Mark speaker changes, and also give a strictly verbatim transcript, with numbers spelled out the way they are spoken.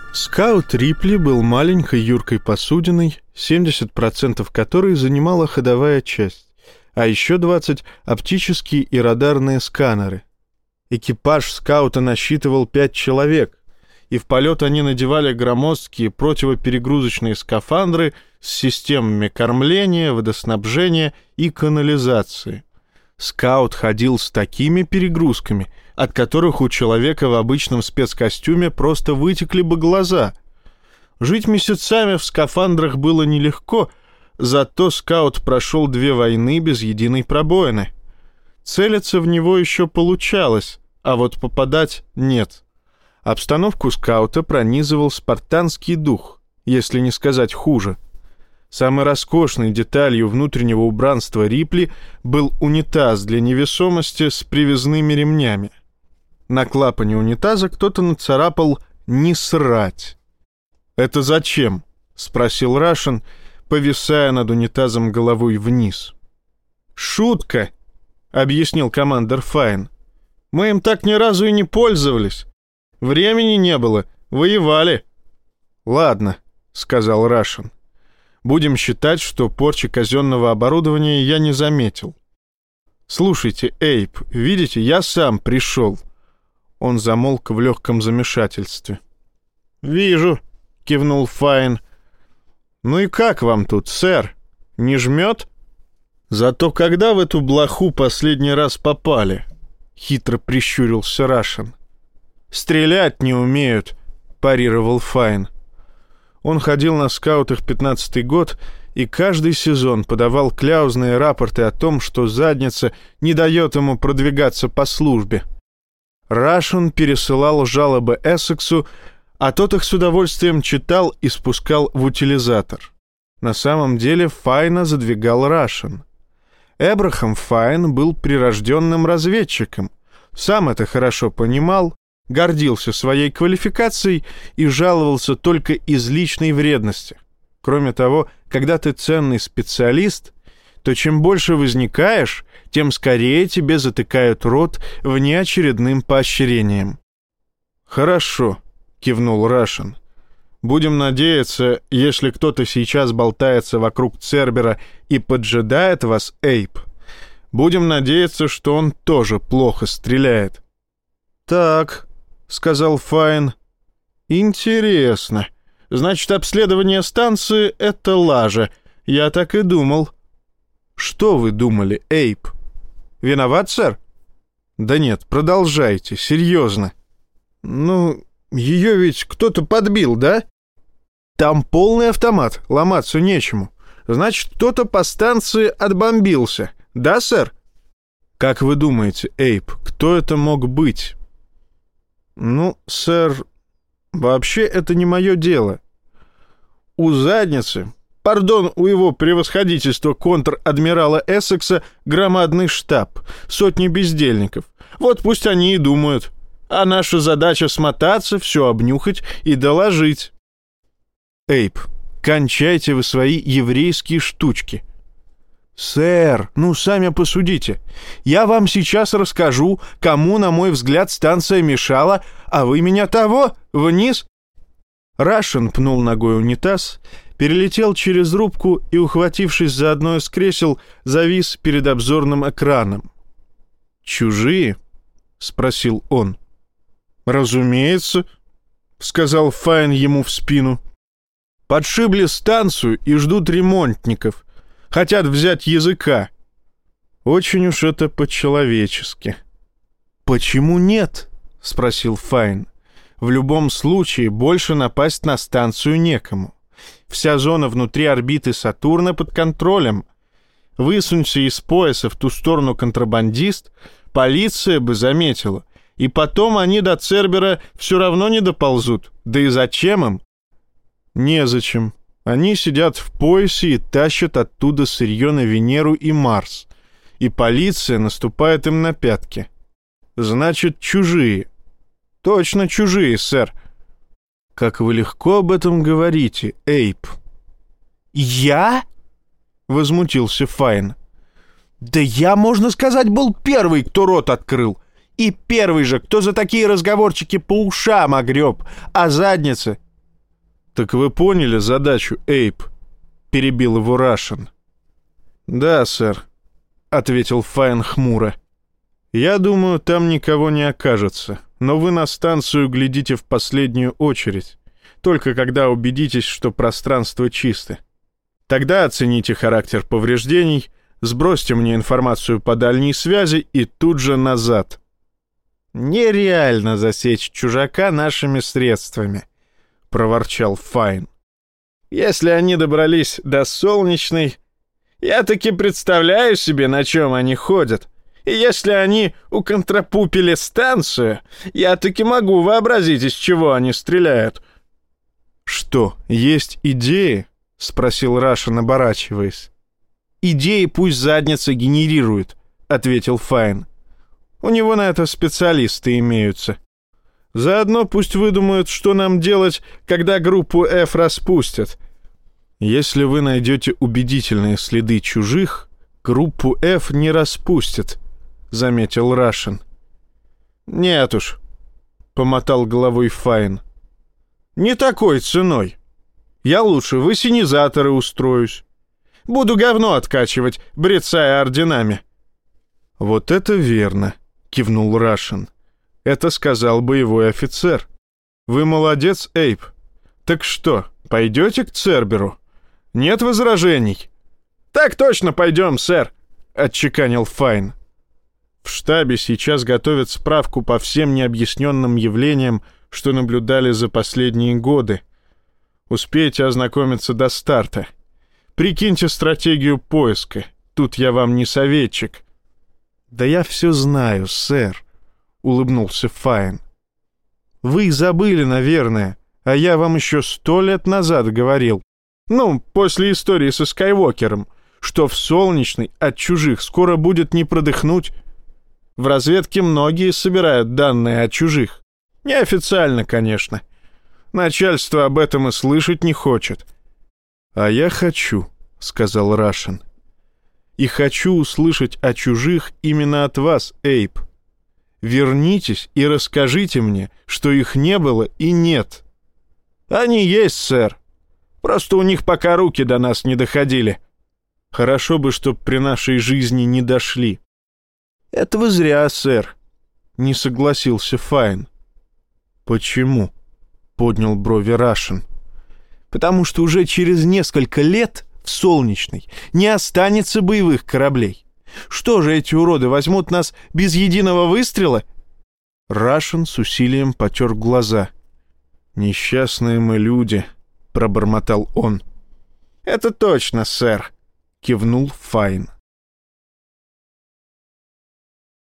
Speaker 1: Скаут Рипли был маленькой юркой посудиной, семьдесят процентов которой занимала ходовая часть, а еще двадцать процентов — оптические и радарные сканеры. Экипаж скаута насчитывал пять человек, и в полет они надевали громоздкие противоперегрузочные скафандры с системами кормления, водоснабжения и канализации. Скаут ходил с такими перегрузками, от которых у человека в обычном спецкостюме просто вытекли бы глаза. Жить месяцами в скафандрах было нелегко, зато скаут прошел две войны без единой пробоины. Целиться в него еще получалось, а вот попадать нет. Обстановку скаута пронизывал спартанский дух, если не сказать хуже. Самой роскошной деталью внутреннего убранства Рипли был унитаз для невесомости с привязными ремнями. На клапане унитаза кто-то нацарапал «Не срать». «Это зачем?» — спросил Рашен, повисая над унитазом головой вниз. «Шутка», — объяснил командир Файн. «Мы им так ни разу и не пользовались. Времени не было, воевали». «Ладно», — сказал Рашен. «Будем считать, что порчи казенного оборудования я не заметил. Слушайте, Эйб, видите, я сам пришел». Он замолк в легком замешательстве. «Вижу», — кивнул Файн. «Ну и как вам тут, сэр? Не жмет?» «Зато когда в эту блоху последний раз попали?» — хитро прищурился Рашен. «Стрелять не умеют», — парировал Файн. Он ходил на скаутах пятнадцатый год и каждый сезон подавал кляузные рапорты о том, что задница не дает ему продвигаться по службе. Рашен пересылал жалобы Эссексу, а тот их с удовольствием читал и спускал в утилизатор. На самом деле Файна задвигал Рашен. Эбрахам Файн был прирожденным разведчиком, сам это хорошо понимал, гордился своей квалификацией и жаловался только из личной вредности. Кроме того, когда ты ценный специалист, то чем больше возникаешь, тем скорее тебе затыкают рот внеочередным поощрением. «Хорошо», — кивнул Рашен. «Будем надеяться, если кто-то сейчас болтается вокруг Цербера и поджидает вас, Эйб, будем надеяться, что он тоже плохо стреляет». «Так», — сказал Файн. «Интересно. Значит, обследование станции — это лажа. Я так и думал». «Что вы думали, Эйб? Виноват, сэр?» «Да нет, продолжайте, серьезно». «Ну, ее ведь кто-то подбил, да?» «Там полный автомат, ломаться нечему. Значит, кто-то по станции отбомбился. Да, сэр?» «Как вы думаете, Эйб, кто это мог быть?» «Ну, сэр, вообще это не мое дело. У задницы, пардон, у его превосходительства контр-адмирала Эссекса громадный штаб, сотни бездельников. Вот пусть они и думают. А наша задача смотаться, все обнюхать и доложить». «Эйб, кончайте вы свои еврейские штучки». «Сэр, ну сами посудите. Я вам сейчас расскажу, кому, на мой взгляд, станция мешала, а вы меня того, вниз». Рашен пнул ногой унитаз, перелетел через рубку и, ухватившись за одно из кресел, завис перед обзорным экраном. «Чужие?» — спросил он. «Разумеется», — сказал Файн ему в спину. «Подшибли станцию и ждут ремонтников. Хотят взять языка. Очень уж это по-человечески». «Почему нет?» — спросил Файн. «В любом случае больше напасть на станцию некому. Вся зона внутри орбиты Сатурна под контролем. Высунься из пояса в ту сторону контрабандист, полиция бы заметила, и потом они до Цербера все равно не доползут. Да и зачем им?» «Незачем. Они сидят в поясе и тащат оттуда сырье на Венеру и Марс. И полиция наступает им на пятки. Значит, чужие». «Точно чужие, сэр». «Как вы легко об этом говорите, Эйб». «Я?» — возмутился Файн. «Да я, можно сказать, был первый, кто рот открыл. И первый же, кто за такие разговорчики по ушам огреб. А задница «Так вы поняли задачу, Эйп?» — перебил его Рашен. «Да, сэр», — ответил Файн хмуро. «Я думаю, там никого не окажется, но вы на станцию глядите в последнюю очередь, только когда убедитесь, что пространство чисто. Тогда оцените характер повреждений, сбросьте мне информацию по дальней связи и тут же назад». «Нереально засечь чужака нашими средствами», — проворчал Файн. «Если они добрались до Солнечной, я таки представляю себе, на чем они ходят. И если они уконтрапупили станцию, я таки могу вообразить, из чего они стреляют». «Что, есть идеи?» — спросил Рашен, оборачиваясь. «Идеи пусть задница генерирует», — ответил Файн. «У него на это специалисты имеются. Заодно пусть выдумают, что нам делать, когда группу F распустят. Если вы найдете убедительные следы чужих, группу F не распустят», — заметил Рашен. «Нет уж», — помотал головой Файн. «Не такой ценой. Я лучше в ассенизаторы устроюсь. Буду говно откачивать, брецая орденами». «Вот это верно», — кивнул Рашен. «Это сказал боевой офицер. Вы молодец, Эйп. Так что, пойдете к Церберу? Нет возражений?» «Так точно пойдем, сэр», — отчеканил Файн. «В штабе сейчас готовят справку по всем необъясненным явлениям, что наблюдали за последние годы. Успейте ознакомиться до старта. Прикиньте стратегию поиска. Тут я вам не советчик». «Да я все знаю, сэр», — улыбнулся Файн. «Вы забыли, наверное, а я вам еще сто лет назад говорил, ну, после истории со Скайуокером, что в Солнечной от чужих скоро будет не продыхнуть. В разведке многие собирают данные о чужих. Неофициально, конечно. Начальство об этом и слышать не хочет». «А я хочу», — сказал Рашен. «И хочу услышать о чужих именно от вас, Эйп. Вернитесь и расскажите мне, что их не было и нет». «Они есть, сэр. Просто у них пока руки до нас не доходили». «Хорошо бы, чтоб при нашей жизни не дошли». «Это вы зря, сэр», — не согласился Файн. «Почему?» — поднял брови Рашен. «Потому что уже через несколько лет в Солнечной не останется боевых кораблей. Что же, эти уроды возьмут нас без единого выстрела?» Рашен с усилием потер глаза. «Несчастные мы люди», — пробормотал он. «Это точно, сэр», — кивнул Файн.